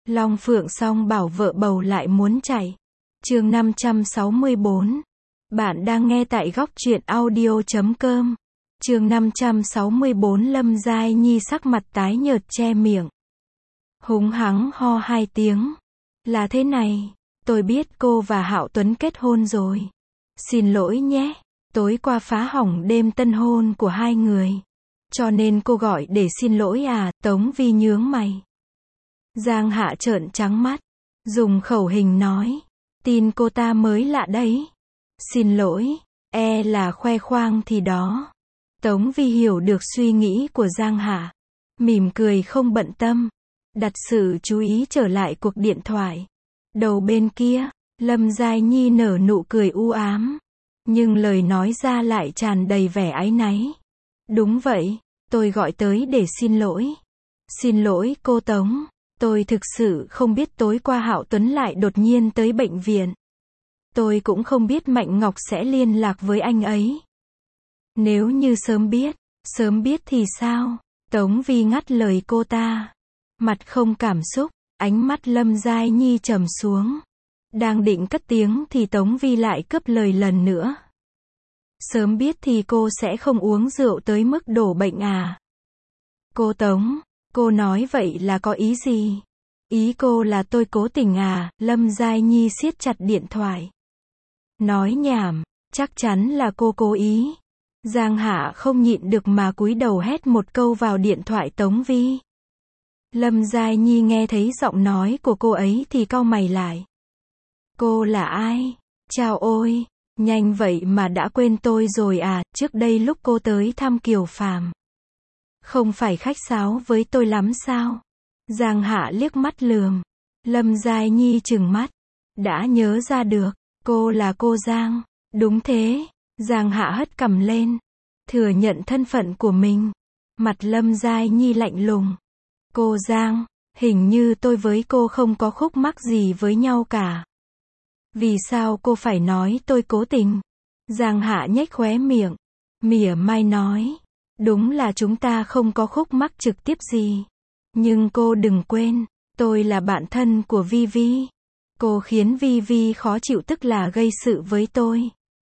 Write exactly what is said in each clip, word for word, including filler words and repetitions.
Long Phượng song bảo vợ bầu lại muốn chạy. Chương năm trăm sáu mươi bốn. Bạn đang nghe tại góc truyện audio chấm com. Chương năm trăm sáu mươi bốn. Lâm Giai Nhi sắc mặt tái nhợt che miệng. Húng hắng ho hai tiếng. Là thế này, tôi biết cô và Hạo Tuấn kết hôn rồi. Xin lỗi nhé, tối qua phá hỏng đêm tân hôn của hai người. Cho nên cô gọi để xin lỗi à? Tống Vi nhướng mày. Giang Hạ trợn trắng mắt, dùng khẩu hình nói, tin cô ta mới lạ đấy. Xin lỗi, e là khoe khoang thì đó. Tống Vi hiểu được suy nghĩ của Giang Hạ, mỉm cười không bận tâm, đặt sự chú ý trở lại cuộc điện thoại. Đầu bên kia, Lâm Giai Nhi nở nụ cười u ám, nhưng lời nói ra lại tràn đầy vẻ áy náy. Đúng vậy, tôi gọi tới để xin lỗi. Xin lỗi cô Tống, tôi thực sự không biết tối qua Hạo Tuấn lại đột nhiên tới bệnh viện. Tôi cũng không biết Mạnh Ngọc sẽ liên lạc với anh ấy. Nếu như sớm biết, sớm biết thì sao? Tống Vi ngắt lời cô ta. Mặt không cảm xúc, ánh mắt Lâm Giai Nhi trầm xuống. Đang định cất tiếng thì Tống Vi lại cướp lời lần nữa. Sớm biết thì cô sẽ không uống rượu tới mức đổ bệnh à? Cô Tống, cô nói vậy là có ý gì? Ý cô là tôi cố tình à? Lâm Giai Nhi siết chặt điện thoại. Nói nhảm, chắc chắn là cô cố ý. Giang Hạ không nhịn được mà cúi đầu hét một câu vào điện thoại Tống Vi. Lâm Giai Nhi nghe thấy giọng nói của cô ấy thì cau mày lại. Cô là ai? Chào ôi, nhanh vậy mà đã quên tôi rồi à? Trước đây lúc cô tới thăm Kiều Phàm, không phải khách sáo với tôi lắm sao? Giang Hạ liếc mắt lườm. Lâm Giai Nhi trừng mắt. Đã nhớ ra được, cô là cô Giang. Đúng thế. Giang Hạ hất cằm lên, thừa nhận thân phận của mình. Mặt Lâm Giai Nhi lạnh lùng. Cô Giang, hình như tôi với cô không có khúc mắc gì với nhau cả. Vì sao cô phải nói tôi cố tình? Giang Hạ nhếch khóe miệng, mỉa mai nói. Đúng là chúng ta không có khúc mắc trực tiếp gì. Nhưng cô đừng quên, tôi là bạn thân của Vi Vi. Cô khiến Vi Vi khó chịu tức là gây sự với tôi.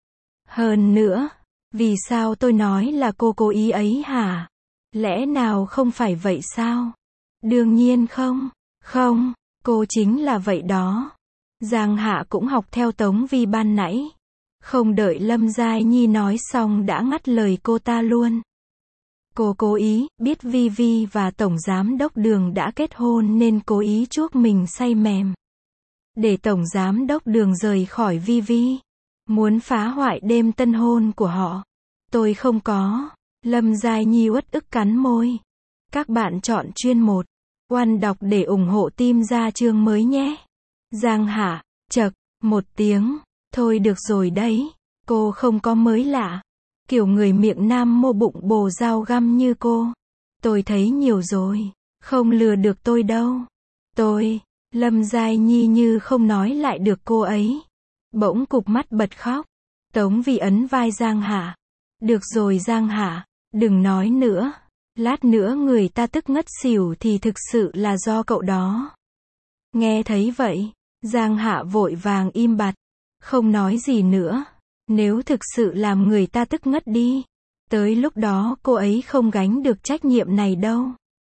Hơn nữa, vì sao tôi nói là cô cố ý ấy hả? Lẽ nào không phải vậy sao? Đương nhiên không. Không, cô chính là vậy đó. Giang Hạ cũng học theo Tống Vi ban nãy. Không đợi Lâm Giai Nhi nói xong đã ngắt lời cô ta luôn. Cô cố ý, biết Vi Vi và Tổng Giám Đốc Đường đã kết hôn nên cố ý chuốc mình say mềm. Để Tổng Giám Đốc Đường rời khỏi Vi Vi. Muốn phá hoại đêm tân hôn của họ. Tôi không có. Lâm Giai Nhi uất ức cắn môi. Các bạn chọn chuyên một. Oan đọc để ủng hộ team ra chương mới nhé. Giang Hạ, chậc, một tiếng. Thôi được rồi đấy. Cô không có mới lạ. Kiểu người miệng nam mô bụng bồ dao găm như cô. Tôi thấy nhiều rồi. Không lừa được tôi đâu. Tôi, Lâm Giai Nhi như không nói lại được cô ấy. Bỗng cụp mắt bật khóc. Tống Vi ấn vai Giang Hạ. Được rồi Giang Hạ, đừng nói nữa. Lát nữa người ta tức ngất xỉu thì thực sự là do cậu đó. Nghe thấy vậy, Giang Hạ vội vàng im bặt. Không nói gì nữa. Nếu thực sự làm người ta tức ngất đi, tới lúc đó cô ấy không gánh được trách nhiệm này đâu.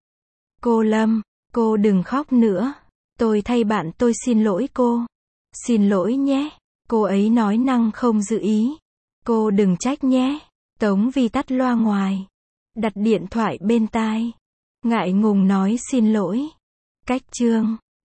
Cô Lâm, cô đừng khóc nữa. Tôi thay bạn tôi xin lỗi cô. Xin lỗi nhé. Cô ấy nói năng không giữ ý. Cô đừng trách nhé. Tống Vi tắt loa ngoài. Đặt điện thoại bên tai. Ngại ngùng nói xin lỗi. Cách chương.